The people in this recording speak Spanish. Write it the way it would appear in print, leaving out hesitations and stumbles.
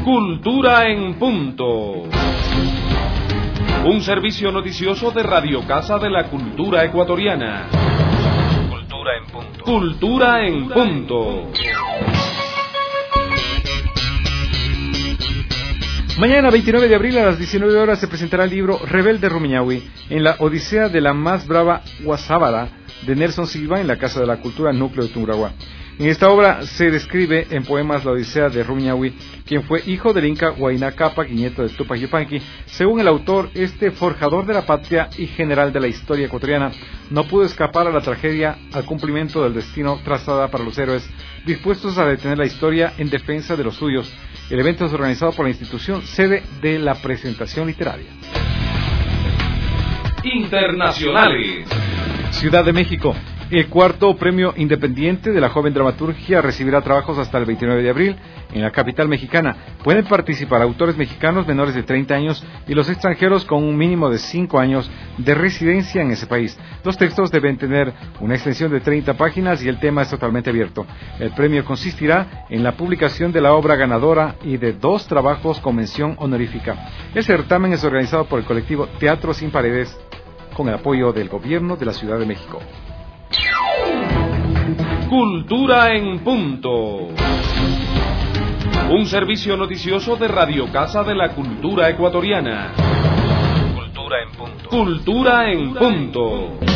Cultura en Punto. Un servicio noticioso de Radio Casa de la Cultura Ecuatoriana. Cultura en Punto. Cultura en Punto. Mañana, 29 de abril, a las 19 horas, se presentará el libro Rebelde Rumiñahui, en la Odisea de la más brava Guasábara, de Nelson Silva, en la Casa de la Cultura, Núcleo de Tungurahua. En esta obra se describe en poemas la odisea de Rumiñahui, quien fue hijo del inca Huayna Cápac y nieto de Tupac Yupanqui. Según el autor, este forjador de la patria y general de la historia ecuatoriana no pudo escapar a la tragedia al cumplimiento del destino trazada para los héroes dispuestos a detener la historia en defensa de los suyos. El evento es organizado por la institución sede de la presentación literaria. Internacionales. Ciudad de México. El cuarto premio independiente de la joven dramaturgia recibirá trabajos hasta el 29 de abril en la capital mexicana. Pueden participar autores mexicanos menores de 30 años y los extranjeros con un mínimo de 5 años de residencia en ese país. Los textos deben tener una extensión de 30 páginas y el tema es totalmente abierto. El premio consistirá en la publicación de la obra ganadora y de 2 trabajos con mención honorífica. El certamen es organizado por el colectivo Teatro Sin Paredes con el apoyo del Gobierno de la Ciudad de México. Cultura en Punto. Un servicio noticioso de Radio Casa de la Cultura Ecuatoriana. Cultura en Punto. Cultura en Punto.